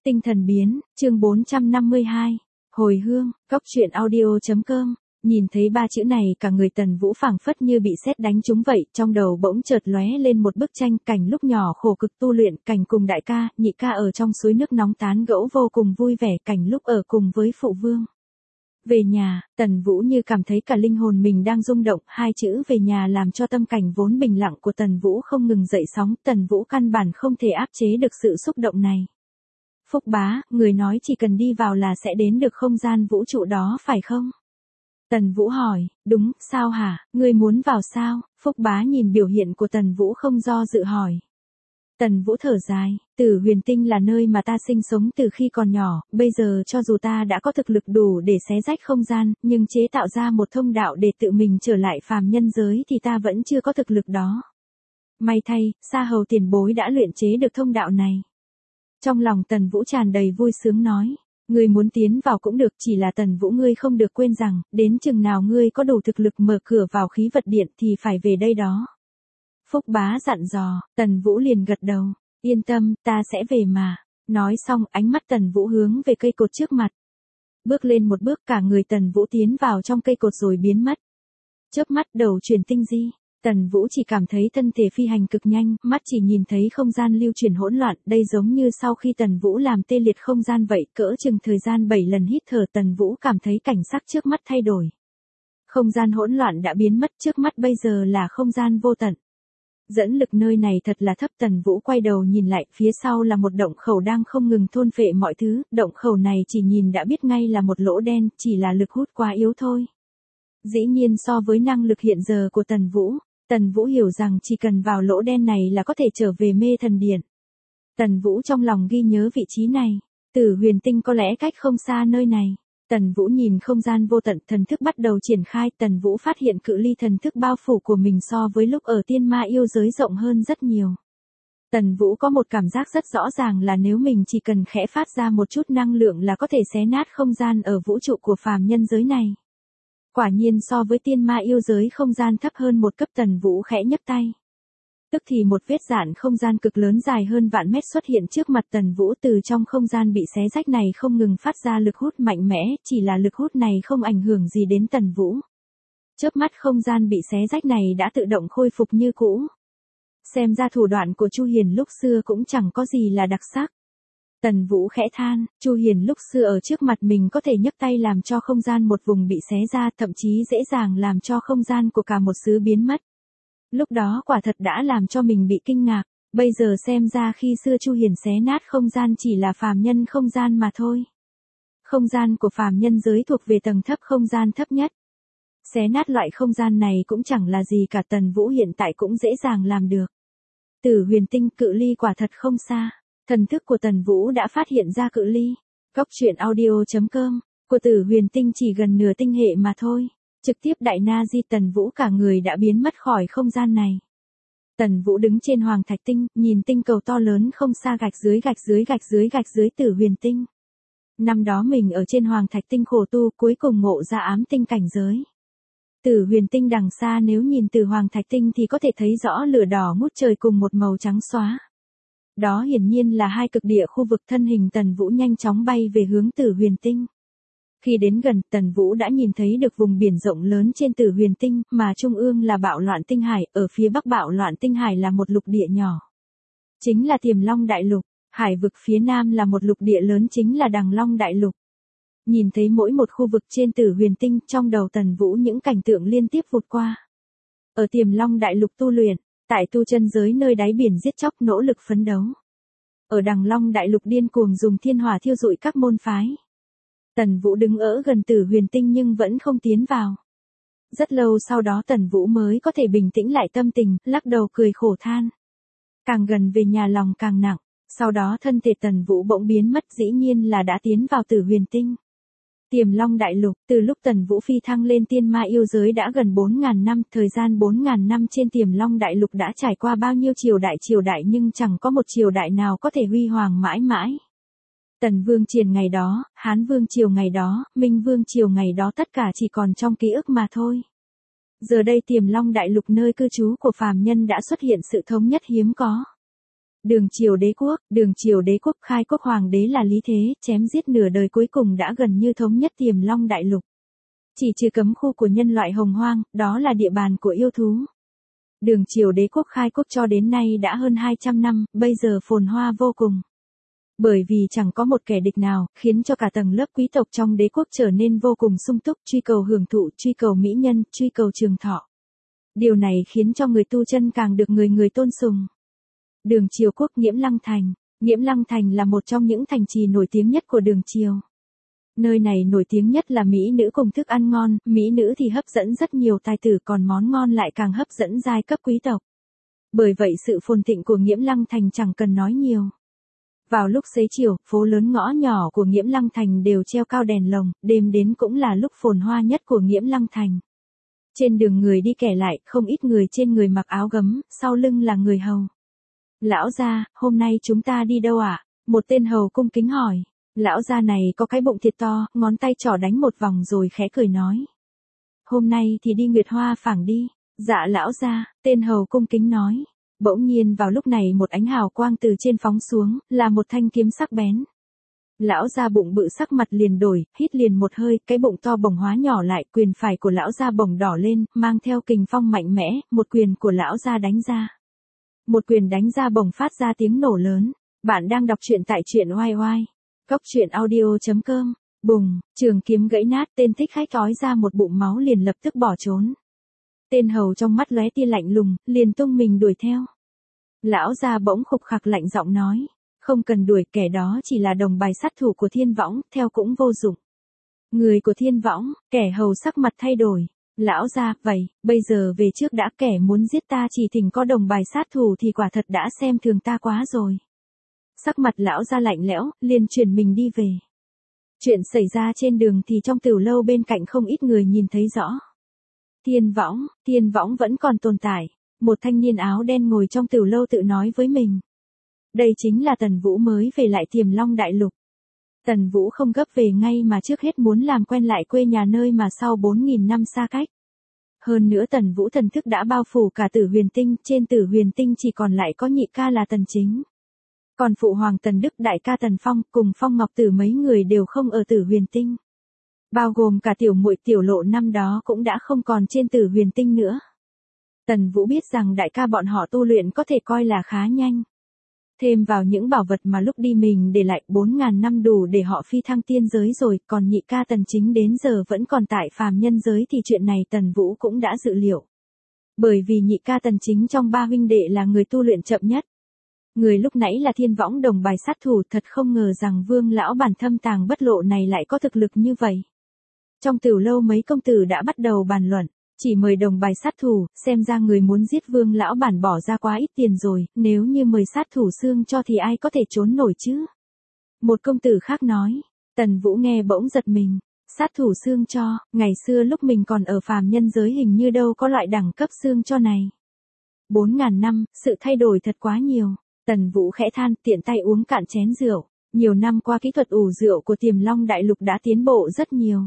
Tinh thần biến, chương 452. Hồi hương, góc truyện audio.com. Nhìn thấy ba chữ này cả người Tần Vũ phảng phất như bị sét đánh trúng vậy, trong đầu bỗng chợt lóe lên một bức tranh cảnh lúc nhỏ khổ cực tu luyện, cảnh cùng đại ca, nhị ca ở trong suối nước nóng tán gẫu vô cùng vui vẻ, cảnh lúc ở cùng với phụ vương. Về nhà, Tần Vũ như cảm thấy cả linh hồn mình đang rung động, hai chữ về nhà làm cho tâm cảnh vốn bình lặng của Tần Vũ không ngừng dậy sóng, Tần Vũ căn bản không thể áp chế được sự xúc động này. Phúc bá, người nói chỉ cần đi vào là sẽ đến được không gian vũ trụ đó phải không? Tần Vũ hỏi, đúng, sao hả, ngươi muốn vào sao? Phúc bá nhìn biểu hiện của Tần Vũ không do dự hỏi. Tần Vũ thở dài, Tử Huyền Tinh là nơi mà ta sinh sống từ khi còn nhỏ, bây giờ cho dù ta đã có thực lực đủ để xé rách không gian, nhưng chế tạo ra một thông đạo để tự mình trở lại phàm nhân giới thì ta vẫn chưa có thực lực đó. May thay, Sa Hầu tiền bối đã luyện chế được thông đạo này. Trong lòng Tần Vũ tràn đầy vui sướng nói, ngươi muốn tiến vào cũng được, chỉ là Tần Vũ ngươi không được quên rằng, đến chừng nào ngươi có đủ thực lực mở cửa vào khí vật điện thì phải về đây đó. Phúc bá dặn dò, Tần Vũ liền gật đầu, yên tâm, ta sẽ về mà. Nói xong, ánh mắt Tần Vũ hướng về cây cột trước mặt. Bước lên một bước, cả người Tần Vũ tiến vào trong cây cột rồi biến mất. Chớp mắt đầu chuyển tinh di, Tần Vũ chỉ cảm thấy thân thể phi hành cực nhanh, mắt chỉ nhìn thấy không gian lưu chuyển hỗn loạn, đây giống như sau khi Tần Vũ làm tê liệt không gian vậy, cỡ chừng thời gian 7 lần hít thở Tần Vũ cảm thấy cảnh sắc trước mắt thay đổi. Không gian hỗn loạn đã biến mất, trước mắt bây giờ là không gian vô tận. Dẫn lực nơi này thật là thấp, Tần Vũ quay đầu nhìn lại, phía sau là một động khẩu đang không ngừng thôn phệ mọi thứ, động khẩu này chỉ nhìn đã biết ngay là một lỗ đen, chỉ là lực hút quá yếu thôi. Dĩ nhiên so với năng lực hiện giờ của Tần Vũ hiểu rằng chỉ cần vào lỗ đen này là có thể trở về mê thần điện. Tần Vũ trong lòng ghi nhớ vị trí này, Tử Huyền Tinh có lẽ cách không xa nơi này. Tần Vũ nhìn không gian vô tận, thần thức bắt đầu triển khai, Tần Vũ phát hiện cự ly thần thức bao phủ của mình so với lúc ở tiên ma yêu giới rộng hơn rất nhiều. Tần Vũ có một cảm giác rất rõ ràng là nếu mình chỉ cần khẽ phát ra một chút năng lượng là có thể xé nát không gian ở vũ trụ của phàm nhân giới này. Quả nhiên so với tiên ma yêu giới không gian thấp hơn một cấp, Tần Vũ khẽ nhấc tay. Tức thì một vết dạn không gian cực lớn dài hơn vạn mét xuất hiện trước mặt Tần Vũ, từ trong không gian bị xé rách này không ngừng phát ra lực hút mạnh mẽ, chỉ là lực hút này không ảnh hưởng gì đến Tần Vũ. Chớp mắt không gian bị xé rách này đã tự động khôi phục như cũ. Xem ra thủ đoạn của Chu Hiền lúc xưa cũng chẳng có gì là đặc sắc. Tần Vũ khẽ than, Chu Hiền lúc xưa ở trước mặt mình có thể nhấc tay làm cho không gian một vùng bị xé ra, thậm chí dễ dàng làm cho không gian của cả một xứ biến mất. Lúc đó quả thật đã làm cho mình bị kinh ngạc, bây giờ xem ra khi xưa Chu Hiền xé nát không gian chỉ là phàm nhân không gian mà thôi. Không gian của phàm nhân giới thuộc về tầng thấp không gian thấp nhất. Xé nát loại không gian này cũng chẳng là gì cả, Tần Vũ hiện tại cũng dễ dàng làm được. Tử Huyền Tinh, cự ly quả thật không xa. Thần thức của Tần Vũ đã phát hiện ra cự ly. Góc truyện audio.com, của Tử Huyền Tinh chỉ gần nửa tinh hệ mà thôi. Trực tiếp đại na di, Tần Vũ cả người đã biến mất khỏi không gian này. Tần Vũ đứng trên Hoàng Thạch Tinh, nhìn tinh cầu to lớn không xa, gạch dưới Tử Huyền Tinh. Năm đó mình ở trên Hoàng Thạch Tinh khổ tu, cuối cùng ngộ ra ám tinh cảnh giới. Tử Huyền Tinh đằng xa nếu nhìn từ Hoàng Thạch Tinh thì có thể thấy rõ lửa đỏ ngút trời cùng một màu trắng xóa. Đó hiển nhiên là hai cực địa khu vực, thân hình Tần Vũ nhanh chóng bay về hướng Tử Huyền Tinh. Khi đến gần, Tần Vũ đã nhìn thấy được vùng biển rộng lớn trên Tử Huyền Tinh, mà trung ương là Bạo Loạn Tinh Hải, ở phía bắc Bạo Loạn Tinh Hải là một lục địa nhỏ. Chính là Tiềm Long Đại Lục, hải vực phía nam là một lục địa lớn chính là Đằng Long Đại Lục. Nhìn thấy mỗi một khu vực trên Tử Huyền Tinh, trong đầu Tần Vũ những cảnh tượng liên tiếp vụt qua. Ở Tiềm Long Đại Lục tu luyện, tại tu chân giới nơi đáy biển giết chóc nỗ lực phấn đấu. Ở Đằng Long Đại Lục điên cuồng dùng thiên hỏa thiêu rụi các môn phái. Tần Vũ đứng ở gần Tử Huyền Tinh nhưng vẫn không tiến vào. Rất lâu sau đó Tần Vũ mới có thể bình tĩnh lại tâm tình, lắc đầu cười khổ than. Càng gần về nhà lòng càng nặng, sau đó thân thể Tần Vũ bỗng biến mất, dĩ nhiên là đã tiến vào Tử Huyền Tinh. Tiềm Long Đại Lục, từ lúc Tần Vũ phi thăng lên tiên ma yêu giới đã gần 4.000 năm, thời gian 4.000 năm trên Tiềm Long Đại Lục đã trải qua bao nhiêu triều đại nhưng chẳng có một triều đại nào có thể huy hoàng mãi mãi. Tần Vương Triền ngày đó, Hán Vương Triều ngày đó, Minh Vương Triều ngày đó tất cả chỉ còn trong ký ức mà thôi. Giờ đây Tiềm Long Đại Lục nơi cư trú của phàm nhân đã xuất hiện sự thống nhất hiếm có. Đường triều đế quốc khai quốc hoàng đế là Lý Thế, chém giết nửa đời cuối cùng đã gần như thống nhất Tiềm Long đại lục. Chỉ trừ cấm khu của nhân loại hồng hoang, đó là địa bàn của yêu thú. Đường triều đế quốc khai quốc cho đến nay đã hơn 200 năm, bây giờ phồn hoa vô cùng. Bởi vì chẳng có một kẻ địch nào, khiến cho cả tầng lớp quý tộc trong đế quốc trở nên vô cùng sung túc, truy cầu hưởng thụ, truy cầu mỹ nhân, truy cầu trường thọ. Điều này khiến cho người tu chân càng được người người tôn sùng. Đường triều quốc Nghiễm Lăng Thành. Nghiễm Lăng Thành là một trong những thành trì nổi tiếng nhất của đường triều. Nơi này nổi tiếng nhất là mỹ nữ cùng thức ăn ngon, mỹ nữ thì hấp dẫn rất nhiều tài tử, còn món ngon lại càng hấp dẫn giai cấp quý tộc. Bởi vậy sự phồn thịnh của Nghiễm Lăng Thành chẳng cần nói nhiều. Vào lúc xế chiều, phố lớn ngõ nhỏ của Nghiễm Lăng Thành đều treo cao đèn lồng, đêm đến cũng là lúc phồn hoa nhất của Nghiễm Lăng Thành. Trên đường người đi kẻ lại, không ít người trên người mặc áo gấm, sau lưng là người hầu. Lão gia, hôm nay chúng ta đi đâu ạ? Một tên hầu cung kính hỏi. Lão gia này có cái bụng thiệt to, ngón tay trỏ đánh một vòng rồi khẽ cười nói. Hôm nay thì đi Nguyệt Hoa Phảng đi. Dạ lão gia, tên hầu cung kính nói. Bỗng nhiên vào lúc này một ánh hào quang từ trên phóng xuống, là một thanh kiếm sắc bén. Lão gia bụng bự sắc mặt liền đổi, hít liền một hơi, cái bụng to bồng hóa nhỏ lại, quyền phải của lão gia bồng đỏ lên, mang theo kình phong mạnh mẽ, một quyền của lão gia đánh ra. Một quyền đánh ra bồng phát ra tiếng nổ lớn. Bạn đang đọc truyện tại truyện oai oai. Cốc.audio.com. Bùng, trường kiếm gãy nát, tên thích khách ói ra một bụng máu liền lập tức bỏ trốn. Tên hầu trong mắt lóe tia lạnh lùng, liền tung mình đuổi theo. Lão gia bỗng khục khặc lạnh giọng nói. Không cần đuổi, kẻ đó chỉ là đồng bài sát thủ của Thiên Võng, theo cũng vô dụng. Người của Thiên Võng, kẻ hầu sắc mặt thay đổi. Lão gia, vậy, bây giờ về trước đã, kẻ muốn giết ta chỉ thỉnh có đồng bài sát thủ thì quả thật đã xem thường ta quá rồi. Sắc mặt lão gia lạnh lẽo, liền chuyển mình đi về. Chuyện xảy ra trên đường thì trong tiểu lâu bên cạnh không ít người nhìn thấy rõ. Thiên Võng vẫn còn tồn tại. Một thanh niên áo đen ngồi trong tiểu lâu tự nói với mình. Đây chính là Tần Vũ mới về lại Tiềm Long đại lục. Tần Vũ không gấp về ngay mà trước hết muốn làm quen lại quê nhà nơi mà sau 4.000 năm xa cách. Hơn nữa Tần Vũ thần thức đã bao phủ cả Tử Huyền Tinh, trên Tử Huyền Tinh chỉ còn lại có nhị ca là Tần Chính. Còn phụ hoàng Tần Đức, đại ca Tần Phong cùng Phong Ngọc Tử mấy người đều không ở Tử Huyền Tinh. Bao gồm cả tiểu muội Tiểu Lộ năm đó cũng đã không còn trên Tử Huyền Tinh nữa. Tần Vũ biết rằng đại ca bọn họ tu luyện có thể coi là khá nhanh. Thêm vào những bảo vật mà lúc đi mình để lại 4.000 năm đủ để họ phi thăng tiên giới rồi, còn nhị ca Tần Chính đến giờ vẫn còn tại phàm nhân giới thì chuyện này Tần Vũ cũng đã dự liệu. Bởi vì nhị ca Tần Chính trong ba huynh đệ là người tu luyện chậm nhất. Người lúc nãy là Thiên Võng đồng bài sát thủ, thật không ngờ rằng Vương lão bản thâm tàng bất lộ này lại có thực lực như vậy. Trong tiểu lâu mấy công tử đã bắt đầu bàn luận. Chỉ mời đồng bài sát thủ, xem ra người muốn giết Vương lão bản bỏ ra quá ít tiền rồi, nếu như mời sát thủ xương cho thì ai có thể trốn nổi chứ? Một công tử khác nói. Tần Vũ nghe bỗng giật mình. Sát thủ xương cho, ngày xưa lúc mình còn ở phàm nhân giới hình như đâu có loại đẳng cấp xương cho này. 4.000 năm, sự thay đổi thật quá nhiều. Tần Vũ khẽ than, tiện tay uống cạn chén rượu. Nhiều năm qua kỹ thuật ủ rượu của Tiềm Long đại lục đã tiến bộ rất nhiều.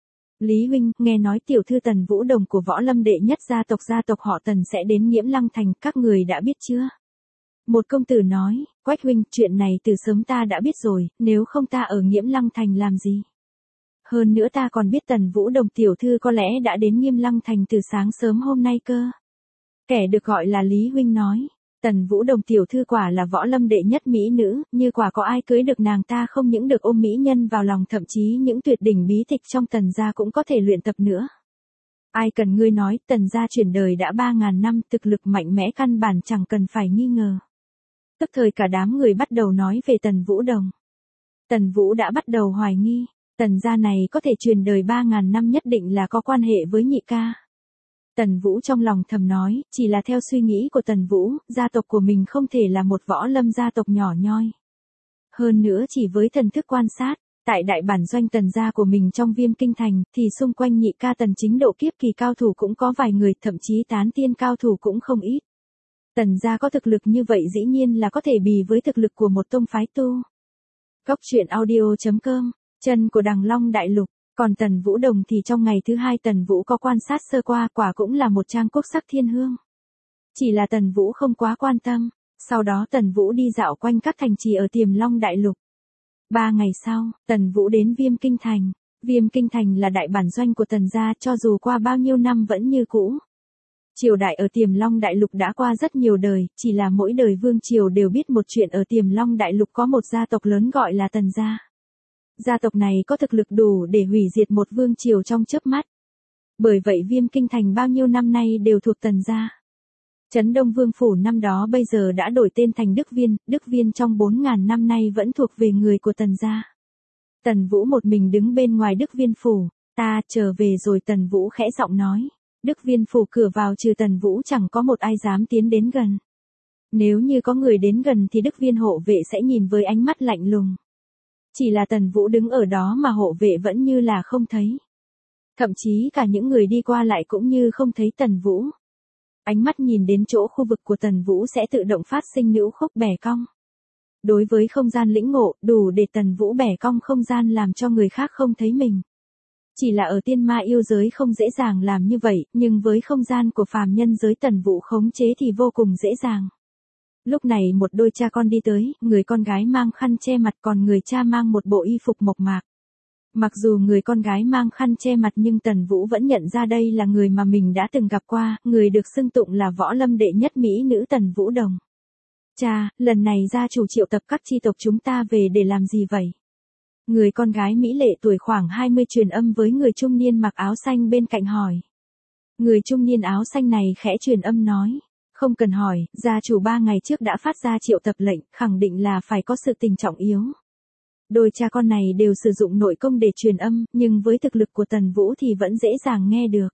Lý huynh, nghe nói tiểu thư Tần Vũ Đồng của Võ Lâm đệ nhất gia tộc họ Tần sẽ đến Nghiễm Lăng Thành, các người đã biết chưa? Một công tử nói, Quách huynh, chuyện này từ sớm ta đã biết rồi, nếu không ta ở Nghiễm Lăng Thành làm gì? Hơn nữa ta còn biết Tần Vũ Đồng tiểu thư có lẽ đã đến Nghiễm Lăng Thành từ sáng sớm hôm nay cơ. Kẻ được gọi là Lý huynh nói, Tần Vũ Đồng tiểu thư quả là Võ Lâm đệ nhất mỹ nữ, như quả có ai cưới được nàng ta không những được ôm mỹ nhân vào lòng, thậm chí những tuyệt đỉnh bí tịch trong Tần gia cũng có thể luyện tập nữa. Ai cần ngươi nói, Tần gia chuyển đời đã 3.000 năm, thực lực mạnh mẽ căn bản chẳng cần phải nghi ngờ. Tức thời cả đám người bắt đầu nói về Tần Vũ Đồng. Tần Vũ đã bắt đầu hoài nghi, Tần gia này có thể truyền đời 3.000 năm nhất định là có quan hệ với nhị ca. Tần Vũ trong lòng thầm nói, chỉ là theo suy nghĩ của Tần Vũ, gia tộc của mình không thể là một võ lâm gia tộc nhỏ nhoi. Hơn nữa chỉ với thần thức quan sát, tại đại bản doanh Tần gia của mình trong Viêm Kinh Thành, thì xung quanh nhị ca Tần Chính độ kiếp kỳ cao thủ cũng có vài người, thậm chí tán tiên cao thủ cũng không ít. Tần gia có thực lực như vậy dĩ nhiên là có thể bì với thực lực của một tông phái tu. Cốc.audio.com, chân của Đằng Long đại lục. Còn Tần Vũ Đồng thì trong ngày thứ hai Tần Vũ có quan sát sơ qua, quả cũng là một trang quốc sắc thiên hương. Chỉ là Tần Vũ không quá quan tâm, Sau đó Tần Vũ đi dạo quanh các thành trì ở Tiềm Long Đại Lục. 3 ngày sau, Tần Vũ đến Viêm Kinh Thành. Viêm Kinh Thành là đại bản doanh của Tần gia, cho dù qua bao nhiêu năm vẫn như cũ. Triều đại ở Tiềm Long Đại Lục đã qua rất nhiều đời, chỉ là mỗi đời vương triều đều biết một chuyện, ở Tiềm Long Đại Lục có một gia tộc lớn gọi là Tần gia. Gia tộc này có thực lực đủ để hủy diệt một vương triều trong chớp mắt. Bởi vậy Viêm Kinh Thành bao nhiêu năm nay đều thuộc Tần gia. Trấn Đông Vương Phủ năm đó bây giờ đã đổi tên thành Đức Viên trong 4.000 năm nay vẫn thuộc về người của Tần gia. Tần Vũ một mình đứng bên ngoài Đức Viên Phủ. Ta trở về rồi, Tần Vũ khẽ giọng nói. Đức Viên Phủ cửa vào trừ Tần Vũ chẳng có một ai dám tiến đến gần. Nếu như có người đến gần thì Đức Viên hộ vệ sẽ nhìn với ánh mắt lạnh lùng. Chỉ là Tần Vũ đứng ở đó mà hộ vệ vẫn như là không thấy. Thậm chí cả những người đi qua lại cũng như không thấy Tần Vũ. Ánh mắt nhìn đến chỗ khu vực của Tần Vũ sẽ tự động phát sinh nữ khúc bẻ cong. Đối với không gian lĩnh ngộ, đủ để Tần Vũ bẻ cong không gian làm cho người khác không thấy mình. Chỉ là ở tiên ma yêu giới không dễ dàng làm như vậy, nhưng với không gian của phàm nhân giới Tần Vũ khống chế thì vô cùng dễ dàng. Lúc này một đôi cha con đi tới, người con gái mang khăn che mặt còn người cha mang một bộ y phục mộc mạc. Mặc dù người con gái mang khăn che mặt nhưng Tần Vũ vẫn nhận ra đây là người mà mình đã từng gặp qua, người được xưng tụng là võ lâm đệ nhất mỹ nữ Tần Vũ Đồng. Cha, lần này gia chủ triệu tập các chi tộc chúng ta về để làm gì vậy? Người con gái mỹ lệ tuổi khoảng 20 truyền âm với người trung niên mặc áo xanh bên cạnh hỏi. Người trung niên áo xanh này khẽ truyền âm nói. Không cần hỏi, gia chủ 3 ngày trước đã phát ra triệu tập lệnh, khẳng định là phải có sự tình trọng yếu. Đôi cha con này đều sử dụng nội công để truyền âm, nhưng với thực lực của Tần Vũ thì vẫn dễ dàng nghe được.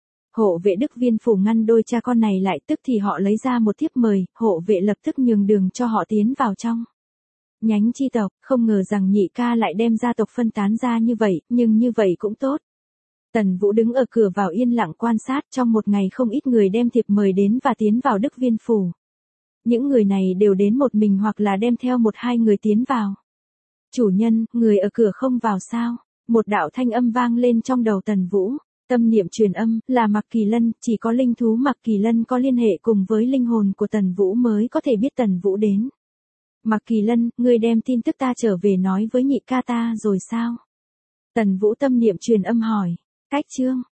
Hộ vệ Đức Viên Phủ ngăn đôi cha con này lại, tức thì họ lấy ra một thiếp mời, hộ vệ lập tức nhường đường cho họ tiến vào trong. Nhánh chi tộc, không ngờ rằng nhị ca lại đem gia tộc phân tán ra như vậy, nhưng như vậy cũng tốt. Tần Vũ đứng ở cửa vào yên lặng quan sát, trong một ngày không ít người đem thiệp mời đến và tiến vào Đức Viên Phủ. Những người này đều đến một mình hoặc là đem theo 1-2 người tiến vào. Chủ nhân, người ở cửa không vào sao? Một đạo thanh âm vang lên trong đầu Tần Vũ. Tâm niệm truyền âm, là Mạc Kỳ Lân, chỉ có linh thú Mạc Kỳ Lân có liên hệ cùng với linh hồn của Tần Vũ mới có thể biết Tần Vũ đến. Mạc Kỳ Lân, ngươi đem tin tức ta trở về nói với nhị ca ta rồi sao? Tần Vũ tâm niệm truyền âm hỏi. Cách chương.